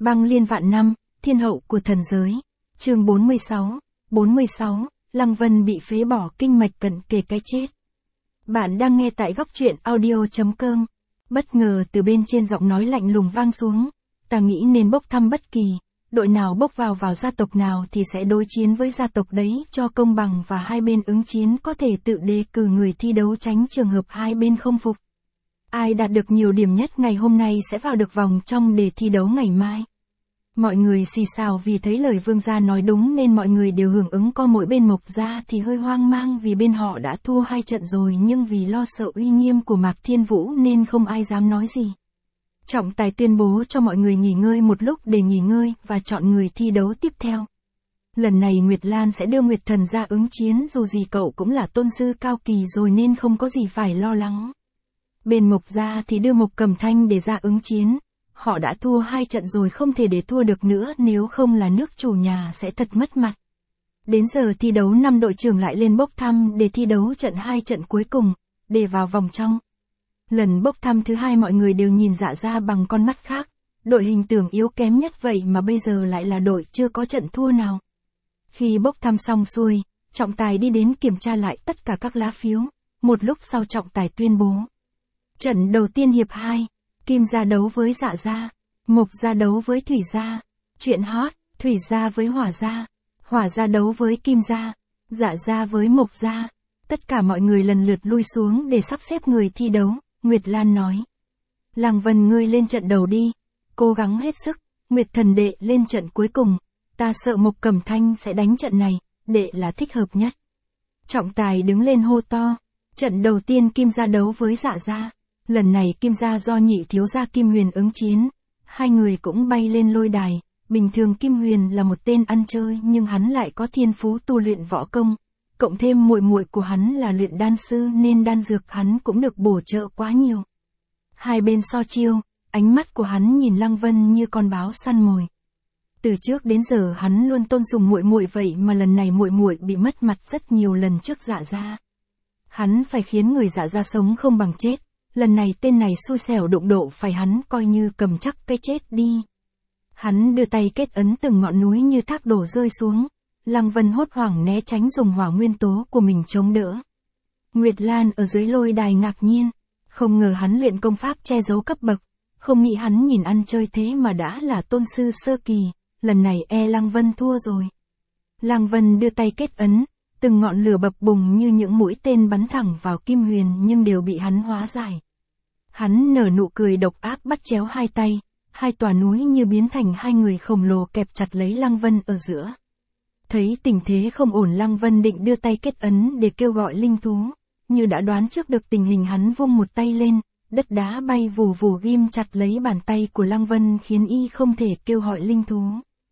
Băng liên vạn năm, thiên hậu của thần giới. Chương 46, Lăng Vân bị phế bỏ kinh mạch cận kề cái chết. Bạn đang nghe tại góc truyện audio.com. Bất ngờ từ bên trên giọng nói lạnh lùng vang xuống. Ta nghĩ nên bốc thăm bất kỳ, đội nào bốc vào gia tộc nào thì sẽ đối chiến với gia tộc đấy cho công bằng và hai bên ứng chiến có thể tự đề cử người thi đấu tránh trường hợp hai bên không phục. Ai đạt được nhiều điểm nhất ngày hôm nay sẽ vào được vòng trong để thi đấu ngày mai. Mọi người xì xào vì thấy lời vương gia nói đúng nên mọi người đều hưởng ứng, co mỗi bên Mộc gia thì hơi hoang mang vì bên họ đã thua 2 trận rồi, nhưng vì lo sợ uy nghiêm của Mạc Thiên Vũ nên không ai dám nói gì. Trọng tài tuyên bố cho mọi người nghỉ ngơi một lúc để nghỉ ngơi và chọn người thi đấu tiếp theo. Lần này Nguyệt Lan sẽ đưa Nguyệt Thần ra ứng chiến, dù gì cậu cũng là tôn sư cao kỳ rồi nên không có gì phải lo lắng. Bên Mộc gia thì đưa Mộc Cẩm Thanh để ra ứng chiến. Họ đã thua 2 trận rồi, không thể để thua được nữa, nếu không là nước chủ nhà sẽ thật mất mặt. Đến giờ thi đấu 5 đội trưởng lại lên bốc thăm để thi đấu 2 trận cuối cùng, để vào vòng trong. Lần bốc thăm thứ 2 mọi người đều nhìn Dạ Gia bằng con mắt khác. Đội hình tưởng yếu kém nhất vậy mà bây giờ lại là đội chưa có trận thua nào. Khi bốc thăm xong xuôi, trọng tài đi đến kiểm tra lại tất cả các lá phiếu. Một lúc sau trọng tài tuyên bố. Trận đầu tiên hiệp 2. Kim gia đấu với Dạ gia, Mộc gia đấu với Thủy gia. Chuyện hot, Thủy gia với Hỏa gia đấu với Kim gia, Dạ gia với Mộc gia. Tất cả mọi người lần lượt lui xuống để sắp xếp người thi đấu. Nguyệt Lan nói. Lăng Vân, ngươi lên trận đầu đi, cố gắng hết sức. Nguyệt Thần đệ lên trận cuối cùng, ta sợ Mộc Cẩm Thanh sẽ đánh trận này, đệ là thích hợp nhất. Trọng tài đứng lên hô to. Trận đầu tiên Kim gia đấu với Dạ gia. Lần này Kim gia do nhị thiếu gia Kim Huyền ứng chiến. Hai người cũng bay lên lôi đài. Bình thường Kim Huyền là một tên ăn chơi nhưng hắn lại có thiên phú tu luyện võ công. Cộng thêm muội muội của hắn là luyện đan sư nên đan dược hắn cũng được bổ trợ quá nhiều. Hai bên so chiêu, ánh mắt của hắn nhìn Lăng Vân như con báo săn mồi. Từ trước đến giờ hắn luôn tôn sùng muội muội, vậy mà lần này muội muội bị mất mặt rất nhiều lần trước Dạ gia. Hắn phải khiến người Dạ gia sống không bằng chết. Lần này tên này xui xẻo đụng độ phải hắn coi như cầm chắc cái chết đi. Hắn đưa tay kết ấn, từng ngọn núi như thác đổ rơi xuống. Lăng Vân hốt hoảng né tránh, dùng hỏa nguyên tố của mình chống đỡ. Nguyệt Lan ở dưới lôi đài ngạc nhiên. Không ngờ hắn luyện công pháp che giấu cấp bậc. Không nghĩ hắn nhìn ăn chơi thế mà đã là tôn sư sơ kỳ. Lần này Lăng Vân thua rồi. Lăng Vân đưa tay kết ấn. Từng ngọn lửa bập bùng như những mũi tên bắn thẳng vào Kim Huyền nhưng đều bị hắn hóa giải. Hắn nở nụ cười độc ác, bắt chéo hai tay, hai tòa núi như biến thành hai người khổng lồ kẹp chặt lấy Lăng Vân ở giữa. Thấy tình thế không ổn, Lăng Vân định đưa tay kết ấn để kêu gọi linh thú, như đã đoán trước được tình hình hắn vung một tay lên, đất đá bay vù vù ghim chặt lấy bàn tay của Lăng Vân khiến y không thể kêu gọi linh thú.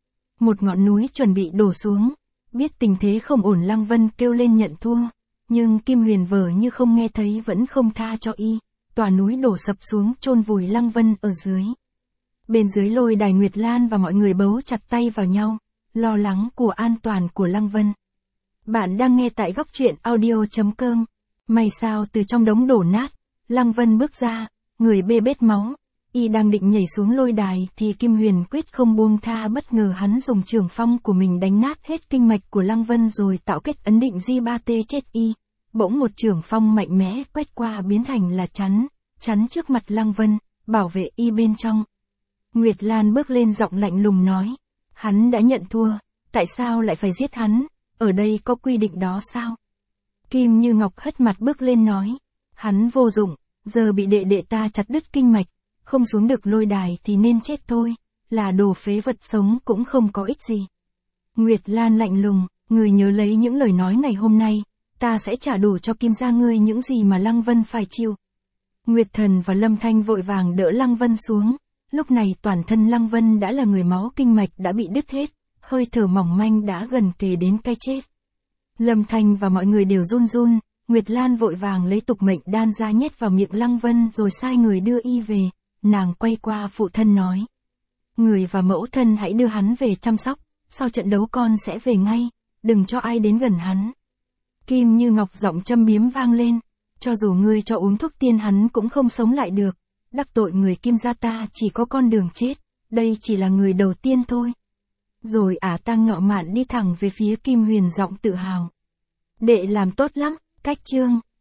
Một ngọn núi chuẩn bị đổ xuống. Biết tình thế không ổn, Lăng Vân kêu lên nhận thua, nhưng Kim Huyền vờ như không nghe thấy, vẫn không tha cho y. Tòa núi đổ sập xuống chôn vùi Lăng Vân ở dưới. Bên dưới lôi đài Nguyệt Lan và mọi người bấu chặt tay vào nhau, lo lắng của an toàn của Lăng Vân. Bạn đang nghe tại góc truyện audio.com. May sao từ trong đống đổ nát, Lăng Vân bước ra, người bê bết máu. Y đang định nhảy xuống lôi đài thì Kim Huyền quyết không buông tha, bất ngờ hắn dùng trường phong của mình đánh nát hết kinh mạch của Lăng Vân rồi tạo kết ấn định di ba tê chết y. Bỗng một trường phong mạnh mẽ quét qua biến thành là chắn trước mặt Lăng Vân, bảo vệ y bên trong. Nguyệt Lan bước lên giọng lạnh lùng nói. Hắn đã nhận thua, tại sao lại phải giết hắn, ở đây có quy định đó sao? Kim Như Ngọc hất mặt bước lên nói. Hắn vô dụng, giờ bị đệ ta chặt đứt kinh mạch. Không xuống được lôi đài thì nên chết thôi, là đồ phế vật, sống cũng không có ích gì. Nguyệt Lan lạnh lùng, người nhớ lấy những lời nói ngày hôm nay, ta sẽ trả đủ cho Kim gia ngươi những gì mà Lăng Vân phải chịu. Nguyệt Thần và Lâm Thanh vội vàng đỡ Lăng Vân xuống, lúc này toàn thân Lăng Vân đã là người máu, kinh mạch đã bị đứt hết, hơi thở mỏng manh đã gần kề đến cái chết. Lâm Thanh và mọi người đều run run. Nguyệt Lan vội vàng lấy tục mệnh đan ra nhét vào miệng Lăng Vân rồi sai người đưa y về. Nàng quay qua phụ thân nói. Người và mẫu thân hãy đưa hắn về chăm sóc, sau trận đấu con sẽ về ngay, đừng cho ai đến gần hắn. Kim Như Ngọc giọng châm biếm vang lên. Cho dù ngươi cho uống thuốc tiên hắn cũng không sống lại được. Đắc tội người Kim gia ta chỉ có con đường chết. đây chỉ là người đầu tiên thôi. Rồi ả ta ngạo mạn đi thẳng về phía Kim Huyền giọng tự hào. Đệ làm tốt lắm, cách chương.